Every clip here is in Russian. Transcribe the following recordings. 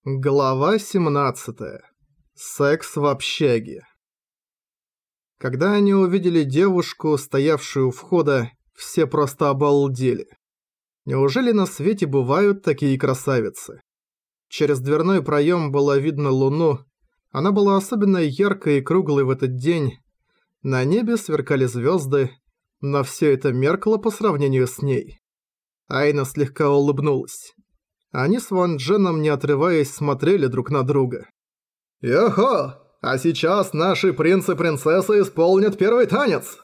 Глава 17. Секс в общаге. Когда они увидели девушку, стоявшую у входа, все просто обалдели. Неужели на свете бывают такие красавицы? Через дверной проем было видно луну. Она была особенно яркой и круглой в этот день. На небе сверкали звезды, но все это меркло по сравнению с ней. Айна слегка улыбнулась. Они с Ван Дженом, не отрываясь, смотрели друг на друга. «Йохо! А сейчас наши принц и принцесса исполнят первый танец!»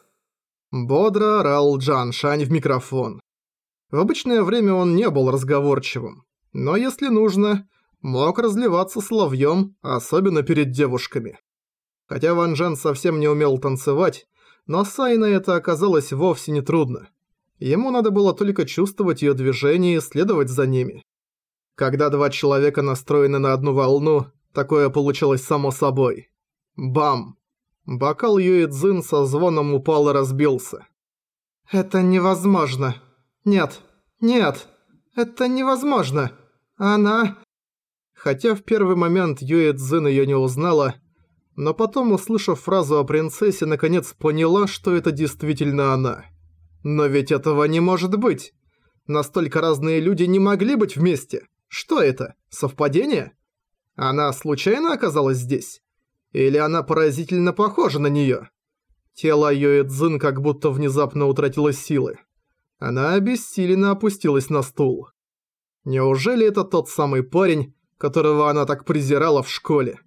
Бодро орал Джан Шань в микрофон. В обычное время он не был разговорчивым, но если нужно, мог разливаться соловьем, особенно перед девушками. Хотя Ван Джен совсем не умел танцевать, но с Айной это оказалось вовсе не трудно. Ему надо было только чувствовать ее движения и следовать за ними. Когда два человека настроены на одну волну, такое получилось само собой. Бам! Бокал Юэ Цзин со звоном упал и разбился. «Это невозможно. Нет, нет, это невозможно. Она...» Хотя в первый момент Юэ Цзин её не узнала, но потом, услышав фразу о принцессе, наконец поняла, что это действительно она. Но ведь этого не может быть. Настолько разные люди не могли быть вместе. Что это? Совпадение? Она случайно оказалась здесь? Или она поразительно похожа на неё? Тело Юэ Цзин как будто внезапно утратило силы. Она обессиленно опустилась на стул. Неужели это тот самый парень, которого она так презирала в школе?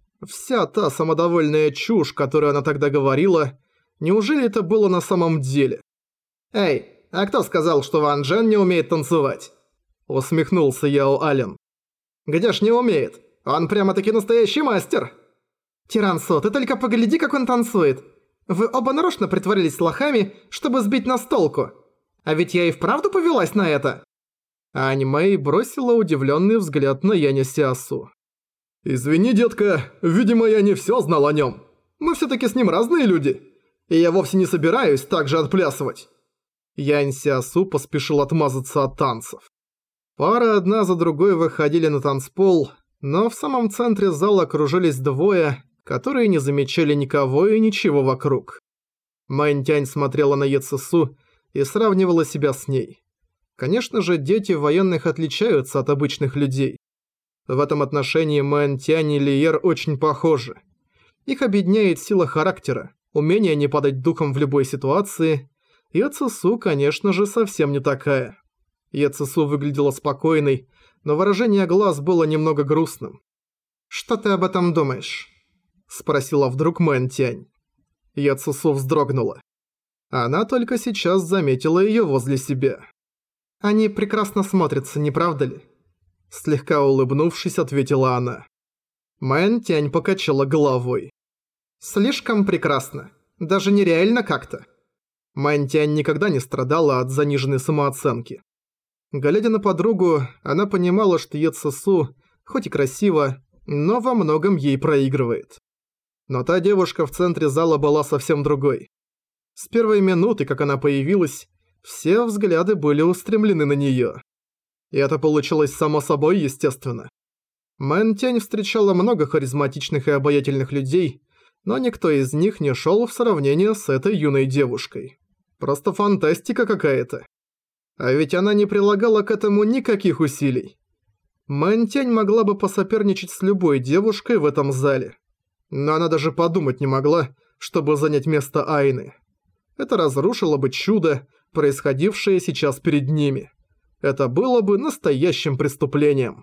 Вся та самодовольная чушь, которую она тогда говорила, неужели это было на самом деле? «Эй, а кто сказал, что Ван Джен не умеет танцевать?» Усмехнулся Яо Ален. «Где ж не умеет? Он прямо-таки настоящий мастер!» «Тирансо, ты только погляди, как он танцует! Вы оба нарочно притворились лохами, чтобы сбить нас с толку! А ведь я и вправду повелась на это!» Ань Мэй бросила удивленный взгляд на Яня Сиасу. «Извини, детка, видимо, я не все знал о нем. Мы все-таки с ним разные люди, и я вовсе не собираюсь так же отплясывать». Янь Сиасу поспешил отмазаться от танцев. Пары одна за другой выходили на танцпол, но в самом центре зала кружились двое, которые не замечали никого и ничего вокруг. Мэнь Тянь смотрела на Е Цесу и сравнивала себя с ней. Конечно же, дети военных отличаются от обычных людей. В этом отношении Мэнь Тянь и Лиер очень похожи. Их объединяет сила характера, умение не падать духом в любой ситуации. Е Цесу, конечно же, совсем не такая. Е Цесу выглядела спокойной, но выражение глаз было немного грустным. «Что ты об этом думаешь?» – спросила вдруг Мэн Тянь. Е Цесу вздрогнула. Она только сейчас заметила её возле себя. «Они прекрасно смотрятся, не правда ли?» Слегка улыбнувшись, ответила она. Мэн Тянь покачала головой. «Слишком прекрасно. Даже нереально как-то». Мэн Тянь никогда не страдала от заниженной самооценки. Глядя на подругу, она понимала, что Е Цесу, хоть и красиво, но во многом ей проигрывает. Но та девушка в центре зала была совсем другой. С первой минуты, как она появилась, все взгляды были устремлены на неё. И это получилось само собой, естественно. Мэн Тянь встречала много харизматичных и обаятельных людей, но никто из них не шёл в сравнение с этой юной девушкой. Просто фантастика какая-то. А ведь она не прилагала к этому никаких усилий. Мэн Тянь могла бы посоперничать с любой девушкой в этом зале. Но она даже подумать не могла, чтобы занять место Айны. Это разрушило бы чудо, происходившее сейчас перед ними. Это было бы настоящим преступлением.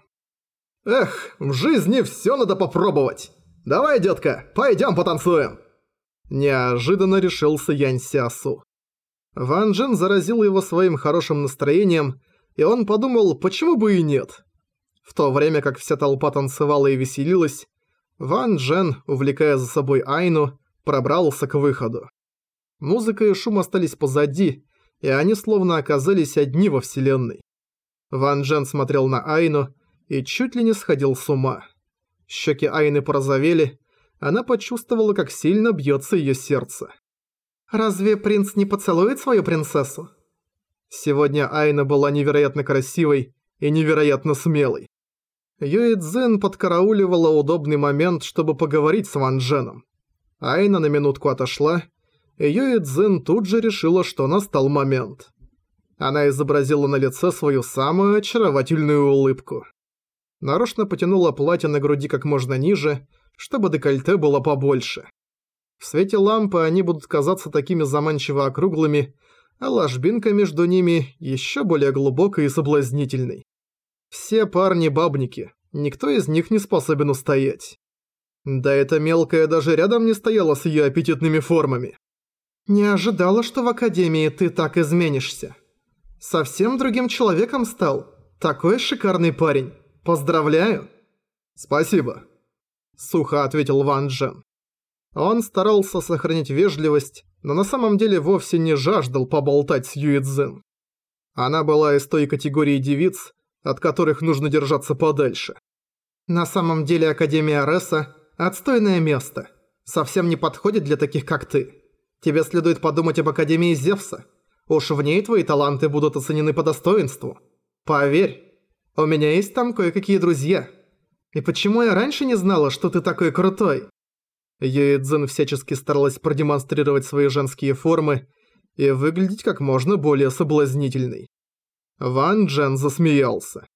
«Эх, в жизни всё надо попробовать! Давай, детка, пойдём потанцуем!» Неожиданно решился Янь Сиасу. Ван Джен заразил его своим хорошим настроением, и он подумал, почему бы и нет. В то время как вся толпа танцевала и веселилась, Ван Джен, увлекая за собой Айну, пробрался к выходу. Музыка и шум остались позади, и они словно оказались одни во вселенной. Ван Джен смотрел на Айну и чуть ли не сходил с ума. Щеки Айны порозовели, она почувствовала, как сильно бьется ее сердце. «Разве принц не поцелует свою принцессу?» Сегодня Айна была невероятно красивой и невероятно смелой. Юэ Цзин подкарауливала удобный момент, чтобы поговорить с Ван Дженом. Айна на минутку отошла, и Юэ Цзин тут же решила, что настал момент. Она изобразила на лице свою самую очаровательную улыбку. Нарочно потянула платье на груди как можно ниже, чтобы декольте было побольше. В свете лампы они будут казаться такими заманчиво округлыми, а ложбинка между ними еще более глубокой и соблазнительной. Все парни бабники, никто из них не способен устоять. Да эта мелкая даже рядом не стояла с ее аппетитными формами. «Не ожидала, что в академии ты так изменишься. Совсем другим человеком стал. Такой шикарный парень. Поздравляю!» «Спасибо», — сухо ответил Ван Джен. Он старался сохранить вежливость, но на самом деле вовсе не жаждал поболтать с Юэ Цзин. Она была из той категории девиц, от которых нужно держаться подальше. «На самом деле Академия Ареса – отстойное место. Совсем не подходит для таких, как ты. Тебе следует подумать об Академии Зевса. Уж в ней твои таланты будут оценены по достоинству. Поверь, у меня есть там кое-какие друзья. И почему я раньше не знала, что ты такой крутой?» Юэ Цзин всячески старалась продемонстрировать свои женские формы и выглядеть как можно более соблазнительной. Ван Джен засмеялся.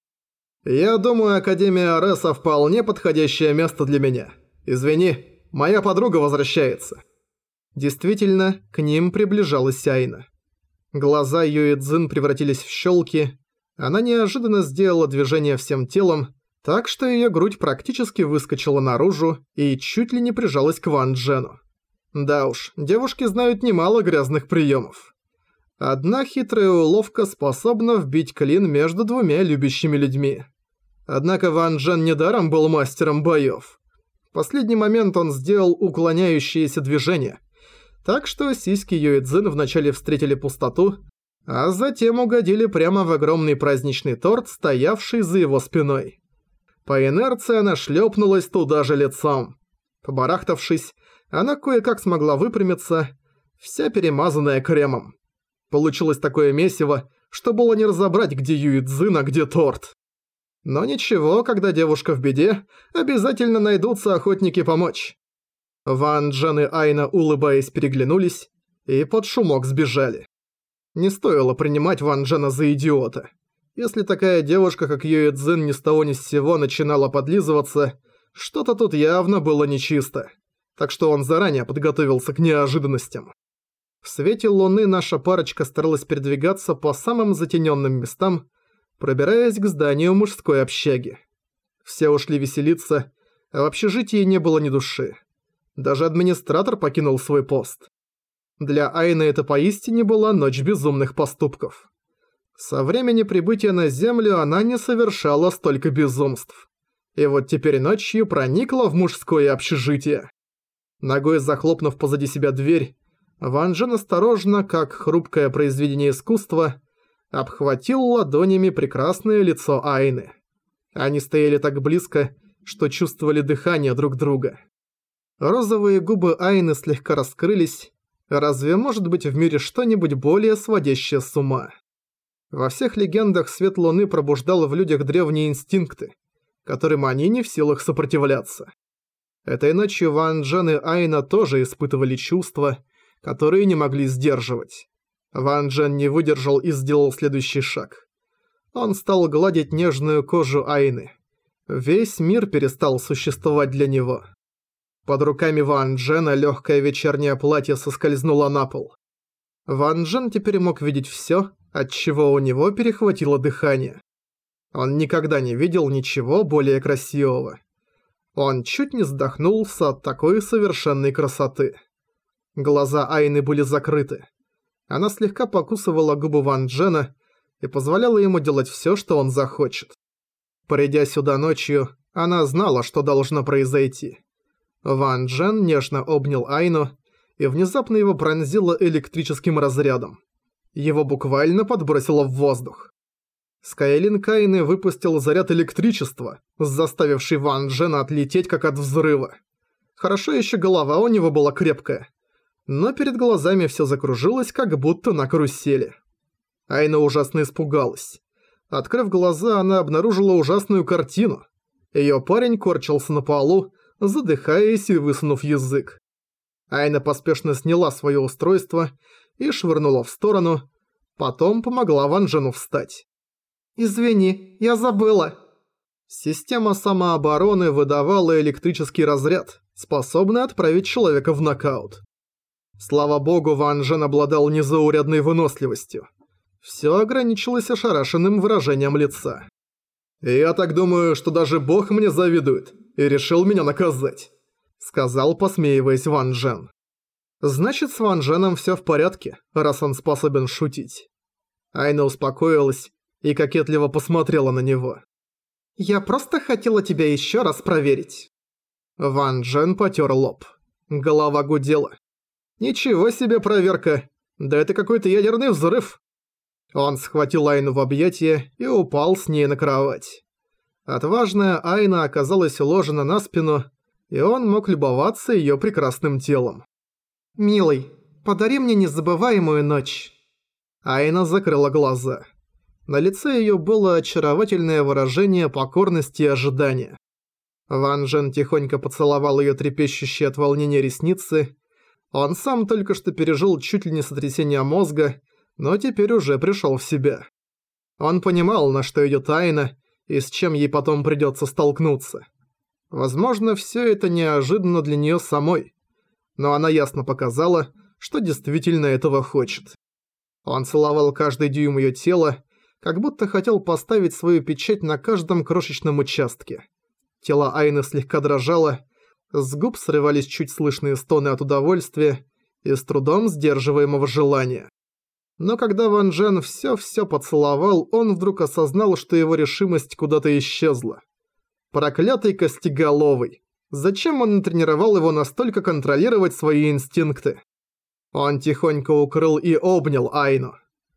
«Я думаю, Академия Ареса вполне подходящее место для меня. Извини, моя подруга возвращается». Действительно, к ним приближалась Айна. Глаза Юэ Цзин превратились в щелки. Она неожиданно сделала движение всем телом, так что её грудь практически выскочила наружу и чуть ли не прижалась к Ван Джену. Да уж, девушки знают немало грязных приёмов. Одна хитрая уловка способна вбить клин между двумя любящими людьми. Однако Ван Джен недаром был мастером боёв. В последний момент он сделал уклоняющиеся движения, так что сиськи Юэ Цзин вначале встретили пустоту, а затем угодили прямо в огромный праздничный торт, стоявший за его спиной. По инерции она шлепнулась туда же лицом. Побарахтавшись, она кое-как смогла выпрямиться, вся перемазанная кремом. Получилось такое месиво, что было не разобрать, где Юэ Цзин, а где торт. Но ничего, когда девушка в беде, обязательно найдутся охотники помочь. Ван Джен и Айна, улыбаясь, переглянулись и под шумок сбежали. Не стоило принимать Ван Джена за идиота. Если такая девушка, как Юэ Цзин, ни с того ни с сего начинала подлизываться, что-то тут явно было нечисто. Так что он заранее подготовился к неожиданностям. В свете луны наша парочка старалась передвигаться по самым затененным местам, пробираясь к зданию мужской общаги. Все ушли веселиться, а в общежитии не было ни души. Даже администратор покинул свой пост. Для Айны это поистине была ночь безумных поступков. Со времени прибытия на Землю она не совершала столько безумств. И вот теперь ночью проникла в мужское общежитие. Ногой захлопнув позади себя дверь, Ван Джен осторожно, как хрупкое произведение искусства, обхватил ладонями прекрасное лицо Айны. Они стояли так близко, что чувствовали дыхание друг друга. Розовые губы Айны слегка раскрылись. Разве может быть в мире что-нибудь более сводящее с ума? Во всех легендах свет луны пробуждал в людях древние инстинкты, которым они не в силах сопротивляться. Этой ночью Ван Джен и Айна тоже испытывали чувства, которые не могли сдерживать. Ван Джен не выдержал и сделал следующий шаг. Он стал гладить нежную кожу Айны. Весь мир перестал существовать для него. Под руками Ван Джена легкое вечернее платье соскользнуло на пол. Ван Джен теперь мог видеть все, отчего у него перехватило дыхание. Он никогда не видел ничего более красивого. Он чуть не задохнулся от такой совершенной красоты. Глаза Айны были закрыты. Она слегка покусывала губы Ван Джена и позволяла ему делать все, что он захочет. Придя сюда ночью, она знала, что должно произойти. Ван Джен нежно обнял Айну, и внезапно его пронзило электрическим разрядом. Его буквально подбросило в воздух. Скайлинг Айны выпустил заряд электричества, заставивший Ван Джена отлететь как от взрыва. Хорошо еще голова у него была крепкая, но перед глазами все закружилось, как будто на карусели. Айна ужасно испугалась. Открыв глаза, она обнаружила ужасную картину. Её парень корчился на полу, задыхаясь и высунув язык. Айна поспешно сняла своё устройство и швырнула в сторону, потом помогла Ван Джену встать. «Извини, я забыла». Система самообороны выдавала электрический разряд, способный отправить человека в нокаут. Слава богу, Ван Джен обладал незаурядной выносливостью. Всё ограничилось ошарашенным выражением лица. «Я так думаю, что даже Бог мне завидует и решил меня наказать», — сказал, посмеиваясь Ван Джен. «Значит, с Ван Дженом всё в порядке, раз он способен шутить». Айна успокоилась и кокетливо посмотрела на него. «Я просто хотела тебя ещё раз проверить». Ван Джен потёр лоб. Голова гудела. «Ничего себе проверка! Да это какой-то ядерный взрыв!» Он схватил Айну в объятия и упал с ней на кровать. Отважная Айна оказалась уложена на спину, и он мог любоваться её прекрасным телом. «Милый, подари мне незабываемую ночь». Айна закрыла глаза. На лице её было очаровательное выражение покорности и ожидания. Ван Джен тихонько поцеловал её трепещущие от волнения ресницы. Он сам только что пережил чуть ли не сотрясение мозга, но теперь уже пришёл в себя. Он понимал, на что идёт Айна и с чем ей потом придётся столкнуться. Возможно, всё это неожиданно для неё самой, но она ясно показала, что действительно этого хочет. Он целовал каждый дюйм её тела, как будто хотел поставить свою печать на каждом крошечном участке. Тело Айны слегка дрожало, с губ срывались чуть слышные стоны от удовольствия и с трудом сдерживаемого желания. Но когда Ван Джен всё поцеловал, он вдруг осознал, что его решимость куда-то исчезла. Проклятый Костеголовый! Зачем он натренировал его настолько контролировать свои инстинкты? Он тихонько укрыл и обнял Айну.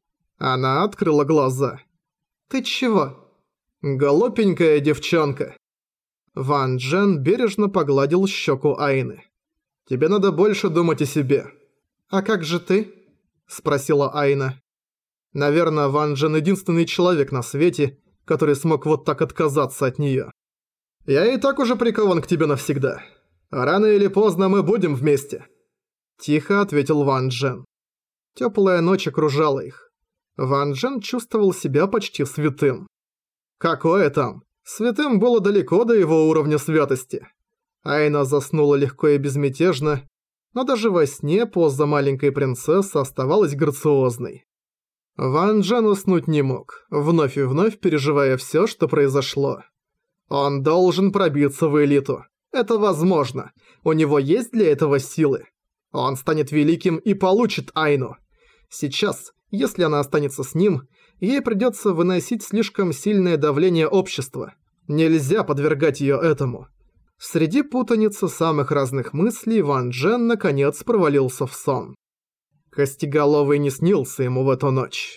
Она открыла глаза. «Ты чего?» «Голубенькая девчонка». Ван Джен бережно погладил щеку Айны. «Тебе надо больше думать о себе». «А как же ты?» – спросила Айна. Наверное, Ван Джен единственный человек на свете, который смог вот так отказаться от неё. «Я и так уже прикован к тебе навсегда. Рано или поздно мы будем вместе», – тихо ответил Ван Джен. Тёплая ночь окружала их. Ван Джен чувствовал себя почти святым. Какое там? Святым было далеко до его уровня святости. Айна заснула легко и безмятежно, но даже во сне поза маленькой принцессы оставалась грациозной. Ван Джен уснуть не мог, вновь и вновь переживая всё, что произошло. Он должен пробиться в элиту. Это возможно. У него есть для этого силы. Он станет великим и получит Айну. Сейчас, если она останется с ним, ей придётся выносить слишком сильное давление общества. Нельзя подвергать её этому. Среди путаницы самых разных мыслей Ван Джен наконец провалился в сон. Костеголовый не снился ему в эту ночь.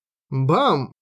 Бам!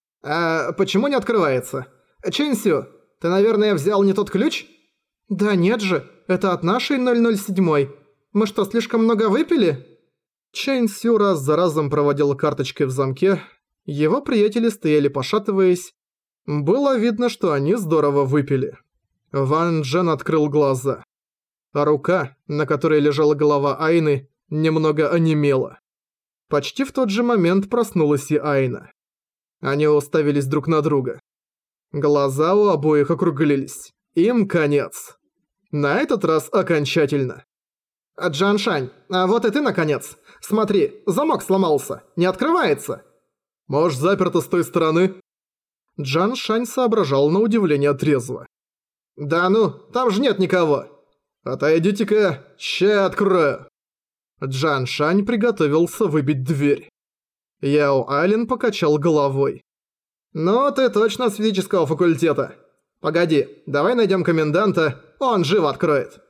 Почему не открывается? Чэньсю, ты, наверное, взял не тот ключ? Да нет же, это от нашей 007. Мы что, слишком много выпили? Чэньсю раз за разом проводил карточкой в замке. Его приятели стояли пошатываясь. Было видно, что они здорово выпили. Ван Джен открыл глаза. А рука, на которой лежала голова Айны, немного онемела. Почти в тот же момент проснулась и Айна. Они уставились друг на друга. Глаза у обоих округлились. Им конец. На этот раз окончательно. «Джан Шань, а вот и ты наконец. Смотри, замок сломался. Не открывается». «Может, заперто с той стороны?» Джан Шань соображал на удивление трезво. «Да ну, там же нет никого». «Отойдите-ка, ща открою». Джан Шань приготовился выбить дверь. Яо Ален покачал головой. «Ну, ты точно с физического факультета. Погоди, давай найдем коменданта, он живо откроет».